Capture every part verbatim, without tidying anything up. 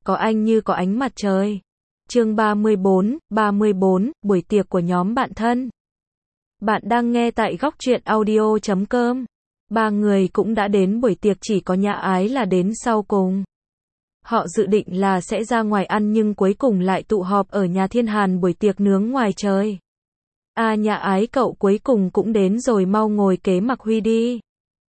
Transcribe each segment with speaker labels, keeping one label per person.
Speaker 1: có anh như có ánh mặt trời. Chương ba mươi bốn, ba mươi bốn, buổi tiệc của nhóm bạn thân. Bạn đang nghe tại góc truyện audio chấm com. Ba người cũng đã đến buổi tiệc, chỉ có Nhã Ái là đến sau cùng. Họ dự định là sẽ ra ngoài ăn nhưng cuối cùng lại tụ họp ở nhà Thiên Hàn buổi tiệc nướng ngoài trời. À Nhã Ái, cậu cuối cùng cũng đến rồi, mau ngồi kế Mạc Huy đi.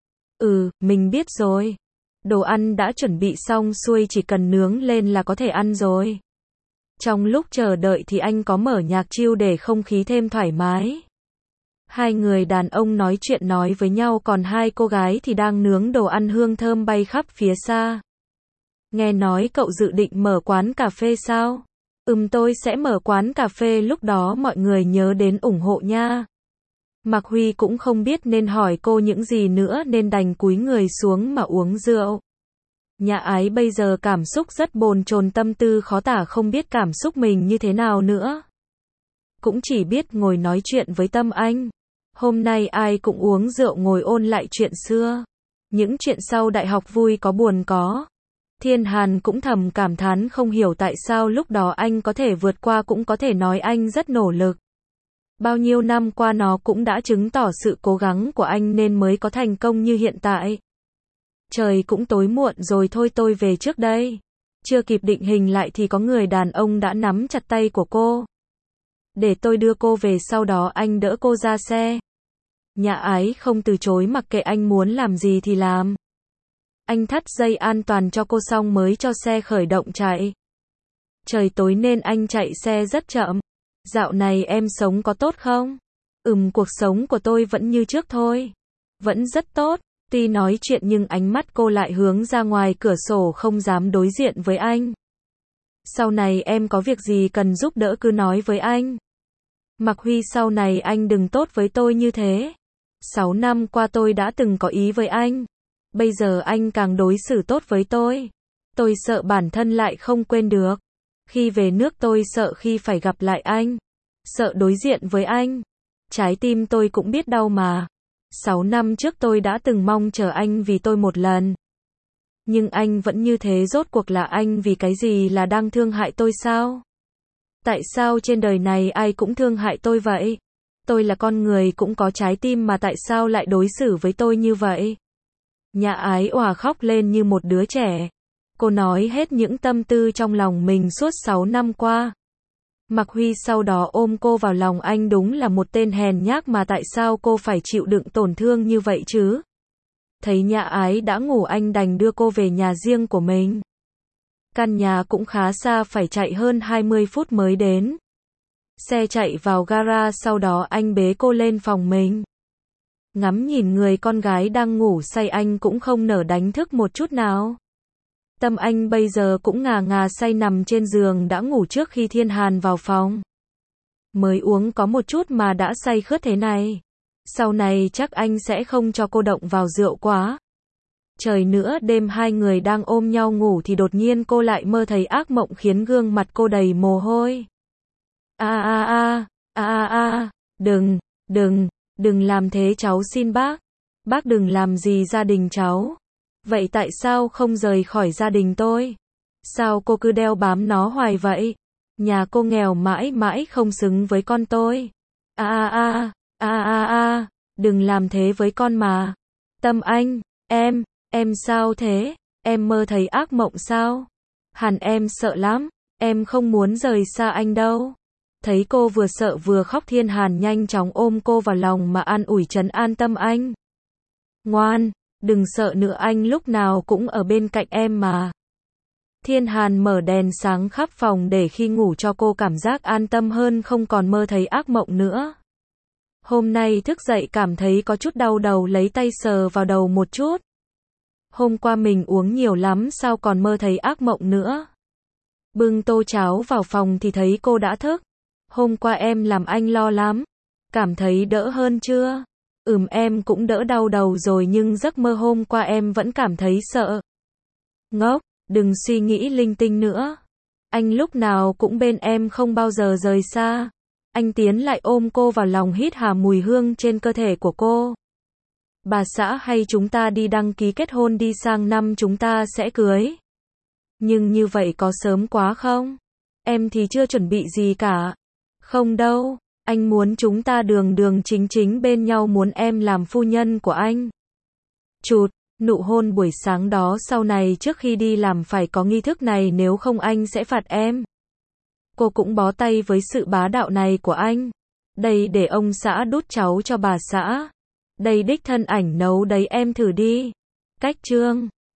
Speaker 1: Ừ, mình biết rồi. Đồ ăn đã chuẩn bị xong xuôi, chỉ cần nướng lên là có thể ăn rồi. Trong lúc chờ đợi thì anh có mở nhạc chill để không khí thêm thoải mái. Hai người đàn ông nói chuyện nói với nhau, còn hai cô gái thì đang nướng đồ ăn hương thơm bay khắp phía xa. Nghe nói cậu dự định mở quán cà phê sao? Ừm, tôi sẽ mở quán cà phê, lúc đó mọi người nhớ đến ủng hộ nha. Mạc Huy cũng không biết nên hỏi cô những gì nữa nên đành cúi người xuống mà uống rượu. Nhã Ái bây giờ cảm xúc rất bồn chồn, tâm tư khó tả, không biết cảm xúc mình như thế nào nữa. Cũng chỉ biết ngồi nói chuyện với Tâm Anh. Hôm nay ai cũng uống rượu ngồi ôn lại chuyện xưa. Những chuyện sau đại học vui có buồn có. Thiên Hàn cũng thầm cảm thán không hiểu tại sao lúc đó anh có thể vượt qua, cũng có thể nói anh rất nỗ lực. Bao nhiêu năm qua nó cũng đã chứng tỏ sự cố gắng của anh nên mới có thành công như hiện tại. Trời cũng tối muộn rồi, thôi tôi về trước đây. Chưa kịp định hình lại thì có người đàn ông đã nắm chặt tay của cô. Để tôi đưa cô về, sau đó anh đỡ cô ra xe. Nhã Ái không từ chối, mặc kệ anh muốn làm gì thì làm. Anh thắt dây an toàn cho cô xong mới cho xe khởi động chạy. Trời tối nên anh chạy xe rất chậm. Dạo này em sống có tốt không? Ừm, cuộc sống của tôi vẫn như trước thôi. Vẫn rất tốt. Tuy nói chuyện nhưng ánh mắt cô lại hướng ra ngoài cửa sổ, không dám đối diện với anh. Sau này em có việc gì cần giúp đỡ cứ nói với anh. Mạc Huy, sau này anh đừng tốt với tôi như thế. Sáu năm qua tôi đã từng có ý với anh. Bây giờ anh càng đối xử tốt với tôi. Tôi sợ bản thân lại không quên được. Khi về nước tôi sợ khi phải gặp lại anh. Sợ đối diện với anh. Trái tim tôi cũng biết đau mà. Sáu năm trước tôi đã từng mong chờ anh vì tôi một lần. Nhưng anh vẫn như thế, rốt cuộc là anh vì cái gì, là đang thương hại tôi sao? Tại sao trên đời này ai cũng thương hại tôi vậy? Tôi là con người cũng có trái tim mà tại sao lại đối xử với tôi như vậy? Nhã Ái òa khóc lên như một đứa trẻ. Cô nói hết những tâm tư trong lòng mình suốt sáu năm qua. Mạc Huy sau đó ôm cô vào lòng, anh đúng là một tên hèn nhát mà tại sao cô phải chịu đựng tổn thương như vậy chứ? Thấy Nhã Ái đã ngủ, anh đành đưa cô về nhà riêng của mình. Căn nhà cũng khá xa, phải chạy hơn hai mươi phút mới đến. Xe chạy vào gara, sau đó anh bế cô lên phòng mình. Ngắm nhìn người con gái đang ngủ say, anh cũng không nỡ đánh thức một chút nào. Tâm Anh bây giờ cũng ngà ngà say nằm trên giường đã ngủ trước khi Thiên Hàn vào phòng. Mới uống có một chút mà đã say khướt thế này. Sau này chắc anh sẽ không cho cô động vào rượu quá. Trời nữa, đêm hai người đang ôm nhau ngủ thì đột nhiên cô lại mơ thấy ác mộng khiến gương mặt cô đầy mồ hôi. A a a, a a a, đừng, đừng, đừng làm thế cháu xin bác. Bác đừng làm gì gia đình cháu. Vậy tại sao không rời khỏi gia đình tôi? Sao cô cứ đeo bám nó hoài vậy? Nhà cô nghèo mãi mãi không xứng với con tôi. A a a, a a a, đừng làm thế với con mà. Tâm Anh, em, em sao thế? Em mơ thấy ác mộng sao? Hẳn em sợ lắm, em không muốn rời xa anh đâu. Thấy cô vừa sợ vừa khóc, Thiên Hàn nhanh chóng ôm cô vào lòng mà an ủi trấn an Tâm Anh. Ngoan, đừng sợ nữa, anh lúc nào cũng ở bên cạnh em mà. Thiên Hàn mở đèn sáng khắp phòng để khi ngủ cho cô cảm giác an tâm hơn, không còn mơ thấy ác mộng nữa. Hôm nay thức dậy cảm thấy có chút đau đầu, lấy tay sờ vào đầu một chút. Hôm qua mình uống nhiều lắm, sao còn mơ thấy ác mộng nữa. Bưng tô cháo vào phòng thì thấy cô đã thức. Hôm qua em làm anh lo lắm. Cảm thấy đỡ hơn chưa? Ừm, em cũng đỡ đau đầu rồi nhưng giấc mơ hôm qua em vẫn cảm thấy sợ. Ngốc, đừng suy nghĩ linh tinh nữa. Anh lúc nào cũng bên em, không bao giờ rời xa. Anh tiến lại ôm cô vào lòng, hít hà mùi hương trên cơ thể của cô. Bà xã, hay chúng ta đi đăng ký kết hôn đi, sang năm chúng ta sẽ cưới. Nhưng như vậy có sớm quá không? Em thì chưa chuẩn bị gì cả. Không đâu, anh muốn chúng ta đường đường chính chính bên nhau, muốn em làm phu nhân của anh. Chụt, nụ hôn buổi sáng đó sau này trước khi đi làm phải có nghi thức này, nếu không anh sẽ phạt em. Cô cũng bó tay với sự bá đạo này của anh. Đây để ông xã đút cháu cho bà xã. Đây đích thân ảnh nấu đấy, em thử đi. Cách trương